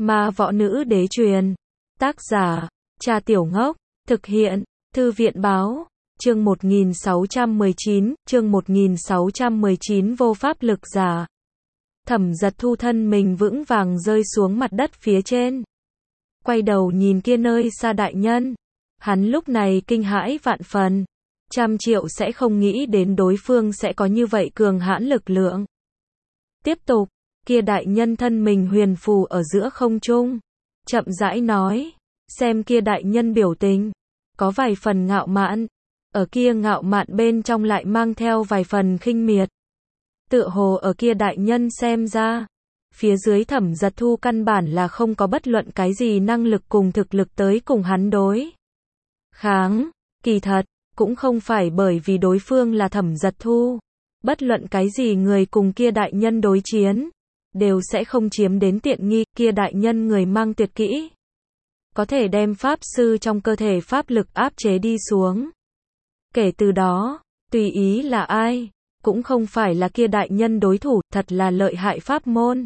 Ma Võ Nữ Đế truyền. Tác giả, Cha Tiểu Ngốc. Thực hiện, Thư viện báo. Chương 1619, vô pháp lực giả. Thẩm Giật Thu thân mình vững vàng rơi xuống mặt đất phía trên. Quay đầu nhìn kia nơi xa đại nhân. Hắn lúc này kinh hãi vạn phần. 100.000.000 sẽ không nghĩ đến đối phương sẽ có như vậy cường hãn lực lượng. Tiếp tục, kia đại nhân thân mình huyền phù ở giữa không trung. Chậm rãi nói, xem kia đại nhân biểu tình. Có vài phần ngạo mạn. Ở kia ngạo mạn bên trong lại mang theo vài phần khinh miệt. Tựa hồ ở kia đại nhân xem ra, phía dưới Thẩm Giật Thu căn bản là không có bất luận cái gì năng lực cùng thực lực tới cùng hắn đối kháng. Kỳ thật, cũng không phải bởi vì đối phương là Thẩm Giật Thu. Bất luận cái gì người cùng kia đại nhân đối chiến, đều sẽ không chiếm đến tiện nghi. Kia đại nhân người mang tuyệt kỹ, có thể đem pháp sư trong cơ thể pháp lực áp chế đi xuống. Kể từ đó, tùy ý là ai, cũng không phải là kia đại nhân đối thủ, thật là lợi hại pháp môn.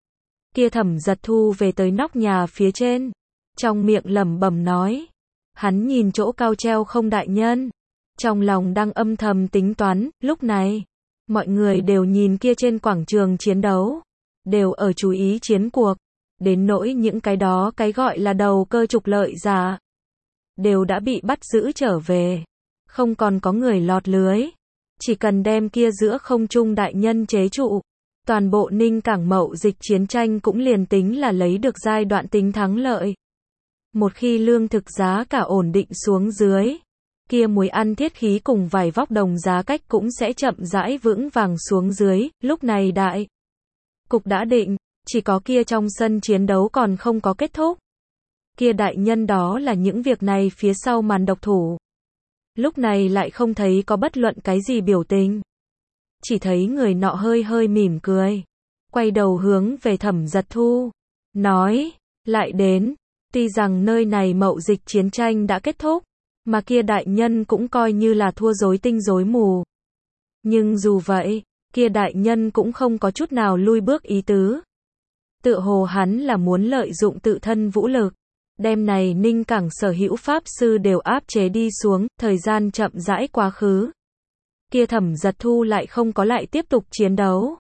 Kia Thẩm Giật Thu về tới nóc nhà phía trên, trong miệng lẩm bẩm nói. Hắn nhìn chỗ cao treo không đại nhân, trong lòng đang âm thầm tính toán. Lúc này, mọi người đều nhìn kia trên quảng trường chiến đấu, đều ở chú ý chiến cuộc, đến nỗi những cái đó cái gọi là đầu cơ trục lợi giả, đều đã bị bắt giữ trở về, không còn có người lọt lưới. Chỉ cần đem kia giữa không trung đại nhân chế trụ, toàn bộ Ninh Cảng mậu dịch chiến tranh cũng liền tính là lấy được giai đoạn tính thắng lợi. Một khi lương thực giá cả ổn định xuống dưới, kia muối ăn thiết khí cùng vải vóc đồng giá cách cũng sẽ chậm rãi vững vàng xuống dưới. Lúc này đại cục đã định, chỉ có kia trong sân chiến đấu còn không có kết thúc. Kia đại nhân đó là những việc này phía sau màn độc thủ. Lúc này lại không thấy có bất luận cái gì biểu tình. Chỉ thấy người nọ hơi hơi mỉm cười, quay đầu hướng về Thẩm Giật Thu, nói, lại đến. Tuy rằng nơi này mậu dịch chiến tranh đã kết thúc, mà kia đại nhân cũng coi như là thua rối tinh rối mù. Nhưng dù vậy, kia đại nhân cũng không có chút nào lui bước ý tứ. Tựa hồ hắn là muốn lợi dụng tự thân vũ lực, đem này Ninh Cảng sở hữu pháp sư đều áp chế đi xuống. Thời gian chậm rãi quá khứ. Kia Thẩm Giật Thu lại không có lại tiếp tục chiến đấu.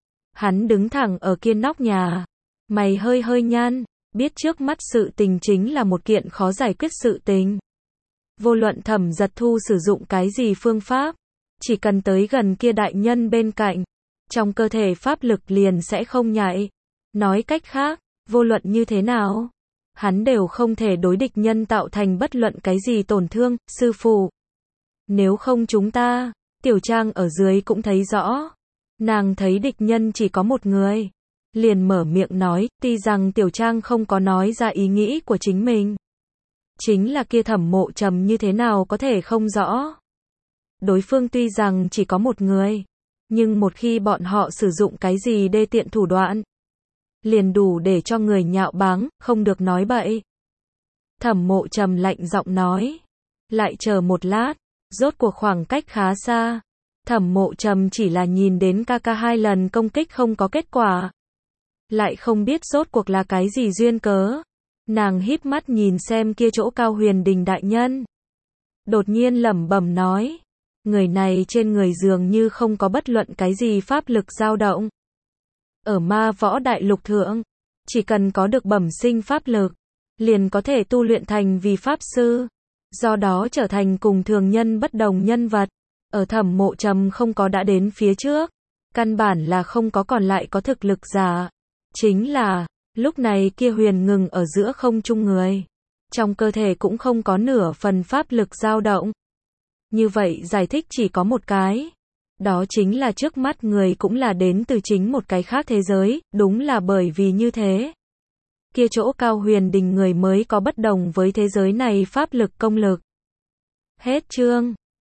Hắn đứng thẳng ở kia nóc nhà, mày hơi hơi nhăn, biết trước mắt sự tình chính là một kiện khó giải quyết sự tình. Vô luận Thẩm Giật Thu sử dụng cái gì phương pháp, chỉ cần tới gần kia đại nhân bên cạnh, trong cơ thể pháp lực liền sẽ không nhạy. Nói cách khác, vô luận như thế nào, hắn đều không thể đối địch nhân tạo thành bất luận cái gì tổn thương. Sư phụ, nếu không chúng ta, Tiểu Trang ở dưới cũng thấy rõ. Nàng thấy địch nhân chỉ có một người, liền mở miệng nói. Tuy rằng Tiểu Trang không có nói ra ý nghĩ của chính mình, chính là kia Thẩm Mộ Trầm như thế nào có thể không rõ. Đối phương tuy rằng chỉ có một người, nhưng một khi bọn họ sử dụng cái gì đê tiện thủ đoạn, liền đủ để cho người nhạo báng, không được nói bậy. Thẩm Mộ Trầm lạnh giọng nói. Lại chờ một lát, rốt cuộc khoảng cách khá xa. Thẩm Mộ Trầm chỉ là nhìn đến ca 2 lần công kích không có kết quả, lại không biết rốt cuộc là cái gì duyên cớ. Nàng híp mắt nhìn xem kia chỗ cao Huyền Đình đại nhân, đột nhiên lẩm bẩm nói, người này trên người dường như không có bất luận cái gì pháp lực dao động. Ở Ma Võ Đại Lục thượng, chỉ cần có được bẩm sinh pháp lực, liền có thể tu luyện thành vì pháp sư, do đó trở thành cùng thường nhân bất đồng nhân vật. Ở Thẩm Mộ Trầm không có đã đến phía trước, căn bản là không có còn lại có thực lực giả. Chính là, lúc này kia huyền ngừng ở giữa không trung người, trong cơ thể cũng không có nửa phần pháp lực dao động. Như vậy giải thích chỉ có một cái, đó chính là trước mắt người cũng là đến từ chính một cái khác thế giới. Đúng là bởi vì như thế, kia chỗ cao Huyền Đình người mới có bất đồng với thế giới này pháp lực công lực. Hết chương.